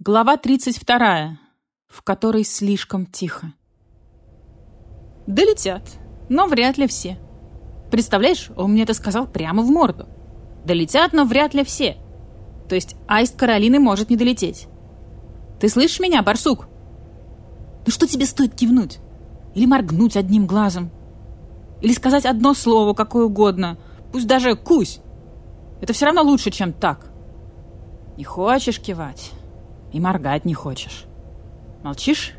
Глава 32, в которой слишком тихо. Долетят, но вряд ли все. Представляешь, он мне это сказал прямо в морду. Долетят, но вряд ли все. То есть аист Каролины может не долететь. Ты слышишь меня, барсук? Ну что тебе стоит кивнуть? Или моргнуть одним глазом? Или сказать одно слово, какое угодно, пусть даже «кусь». Это все равно лучше, чем так. Не хочешь кивать? И моргать не хочешь. Молчишь?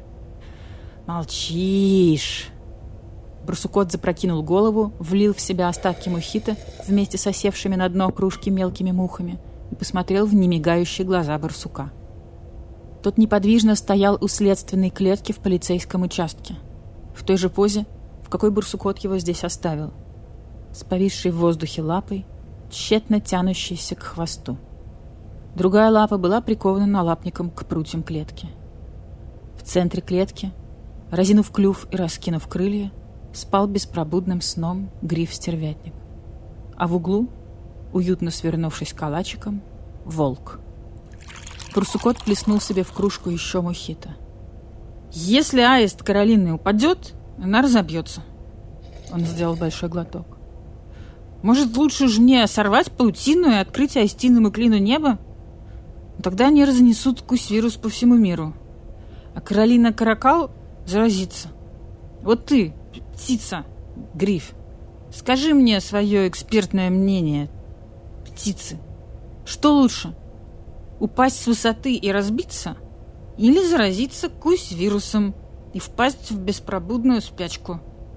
Молчишь. Барсукот запрокинул голову, влил в себя остатки мохито вместе с осевшими на дно кружки мелкими мухами и посмотрел в немигающие глаза барсука. Тот неподвижно стоял у следственной клетки в полицейском участке, в той же позе, в какой барсукот его здесь оставил, с повисшей в воздухе лапой, тщетно тянущейся к хвосту. Другая лапа была прикована налапником к прутьям клетки. В центре клетки, разинув клюв и раскинув крылья, спал беспробудным сном гриф-стервятник. А в углу, уютно свернувшись калачиком, волк. Барсукот плеснул себе в кружку еще мохито. «Если аист Каролины упадет, она разобьется». Он сделал большой глоток. «Может, лучше же мне сорвать паутину и открыть аистиному клину небо? Тогда они разнесут кусь-вирус по всему миру. А Каролина Каракал заразится. Вот ты, птица, гриф, скажи мне свое экспертное мнение. Птицы, что лучше? Упасть с высоты и разбиться? Или заразиться кусь-вирусом и впасть в беспробудную спячку?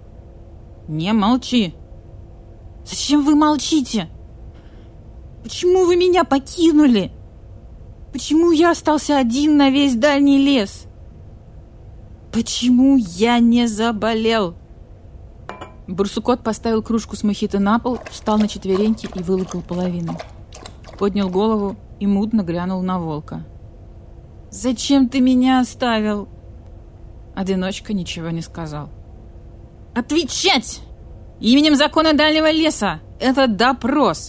Не молчи. Зачем вы молчите? Почему вы меня покинули? Почему я остался один на весь дальний лес? Почему я не заболел?» Барсукот поставил кружку с мохито на пол, встал на четвереньки и вылокал половину. Поднял голову и мутно глянул на волка. «Зачем ты меня оставил?» Одиночка ничего не сказал. «Отвечать! Именем закона дальнего леса! Это допрос!»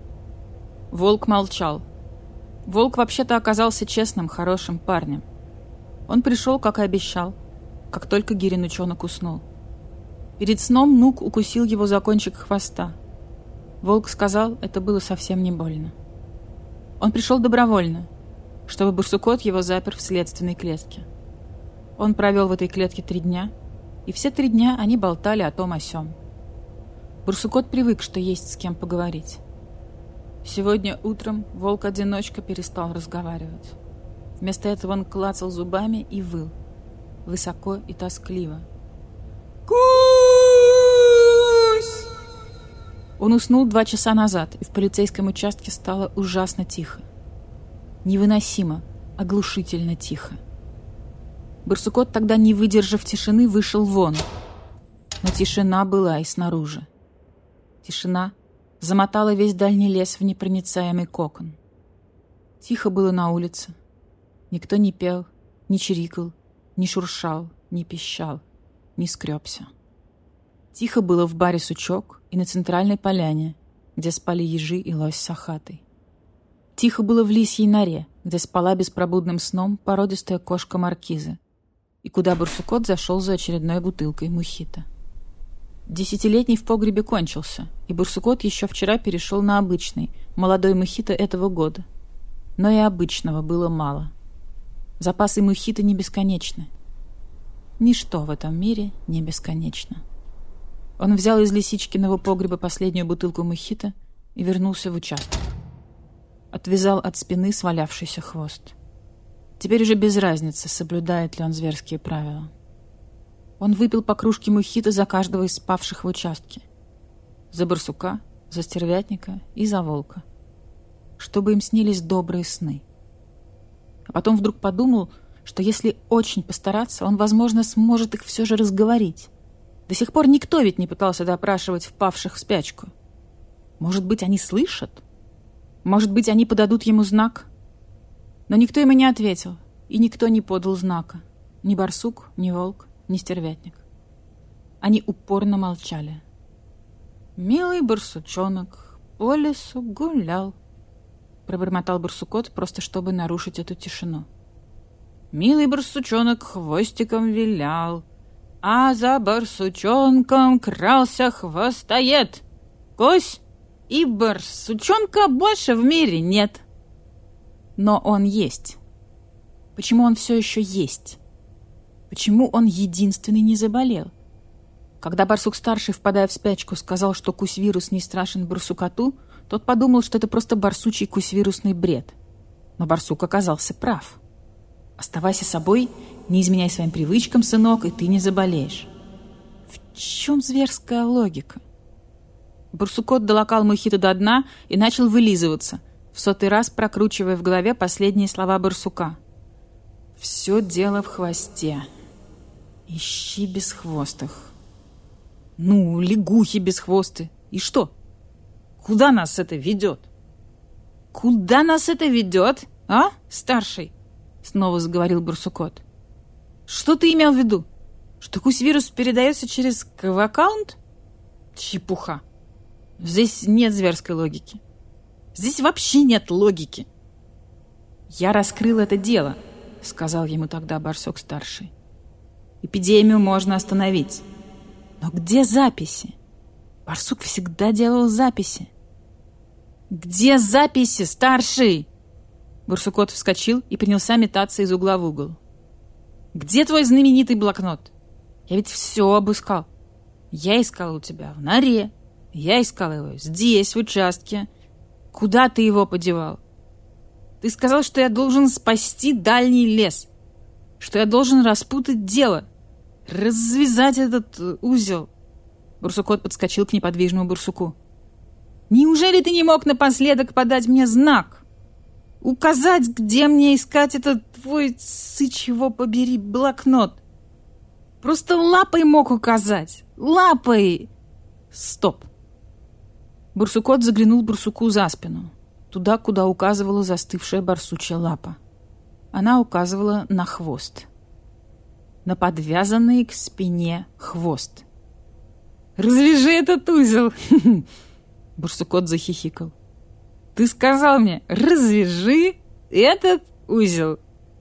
Волк молчал. Волк вообще-то оказался честным, хорошим парнем. Он пришел, как и обещал, как только Гирин-ученок уснул. Перед сном Нук укусил его за кончик хвоста. Волк сказал, это было совсем не больно. Он пришел добровольно, чтобы барсукот его запер в следственной клетке. Он провел в этой клетке 3 дня, и все 3 дня они болтали о том о сём. Барсукот привык, что есть с кем поговорить. Сегодня утром волк-одиночка перестал разговаривать. Вместо этого он клацал зубами и выл, высоко и тоскливо. «Кусь!» Он уснул 2 часа назад, и в полицейском участке стало ужасно тихо. Невыносимо, оглушительно тихо. Барсукот тогда, не выдержав тишины, вышел вон. Но тишина была и снаружи. Тишина замотала весь дальний лес в непроницаемый кокон. Тихо было на улице. Никто не пел, не чирикал, не шуршал, не пищал, не скребся. Тихо было в баре «Сучок» и на центральной поляне, где спали ежи и лось с охатой. Тихо было в лисьей норе, где спала беспробудным сном породистая кошка Маркиза, и куда барсукот зашел за очередной бутылкой мохито. 10-летний в погребе кончился, и барсукот еще вчера перешел на обычный, молодой мохито этого года. Но и обычного было мало. Запасы мохито не бесконечны. Ничто в этом мире не бесконечно. Он взял из лисичкиного погреба последнюю бутылку мохито и вернулся в участок. Отвязал от спины свалявшийся хвост. Теперь уже без разницы, соблюдает ли он зверские правила. Он выпил по кружке мохито за каждого из спавших в участке. За барсука, за стервятника и за волка. Чтобы им снились добрые сны. А потом вдруг подумал, что если очень постараться, он, возможно, сможет их все же разговорить. До сих пор никто ведь не пытался допрашивать впавших в спячку. Может быть, они слышат? Может быть, они подадут ему знак? Но никто ему не ответил, и никто не подал знака. Ни барсук, ни волк, ни стервятник. Они упорно молчали. «Милый барсучонок по лесу гулял», — пробормотал барсукот, просто чтобы нарушить эту тишину. Милый барсучонок хвостиком вилял, а за барсучонком крался хвостоед. Кось, и барсучонка больше в мире нет. Но он есть. Почему он все еще есть? Почему он единственный не заболел? Когда барсук-старший, впадая в спячку, сказал, что кусь-вирус не страшен барсукоту, тот подумал, что это просто барсучий кусь-вирусный бред. Но барсук оказался прав. Оставайся собой, не изменяй своим привычкам, сынок, и ты не заболеешь. В чем зверская логика? Барсукот долокал мохито до дна и начал вылизываться, в 100-й раз прокручивая в голове последние слова барсука. «Все дело в хвосте. Ищи бесхвостых». Ну, лягухи бесхвосты. И что? Куда нас это ведет? Куда нас это ведет, а, старший? Снова заговорил барсукот. Что ты имел в виду? Что кусь-вирус передается через КВ-аккаунт? Чепуха. Здесь нет зверской логики. Здесь вообще нет логики. Я раскрыл это дело, сказал ему тогда барсук-старший. Эпидемию можно остановить. Но где записи? Барсук всегда делал записи. Где записи, старший? Барсукот вскочил и принялся метаться из угла в угол. Где твой знаменитый блокнот? Я ведь все обыскал. Я искал у тебя в норе. Я искал его здесь, в участке. Куда ты его подевал? Ты сказал, что я должен спасти дальний лес. Что я должен распутать дело. Развязать этот узел. Барсукот подскочил к неподвижному барсуку. Неужели ты не мог напоследок подать мне знак? Указать, где мне искать этот твой, сыч его побери, блокнот? Просто лапой мог указать. Лапой! Стоп. Барсукот заглянул барсуку за спину. Туда, куда указывала застывшая барсучья лапа. Она указывала на хвост. На подвязанный к спине хвост. «Развяжи этот узел!» Барсукот захихикал. «Ты сказал мне, развяжи этот узел!»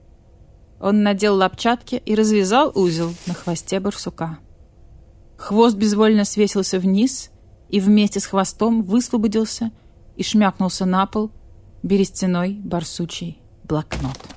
Он надел лапчатки и развязал узел на хвосте барсука. Хвост безвольно свесился вниз и вместе с хвостом высвободился и шмякнулся на пол берестяной барсучий блокнот.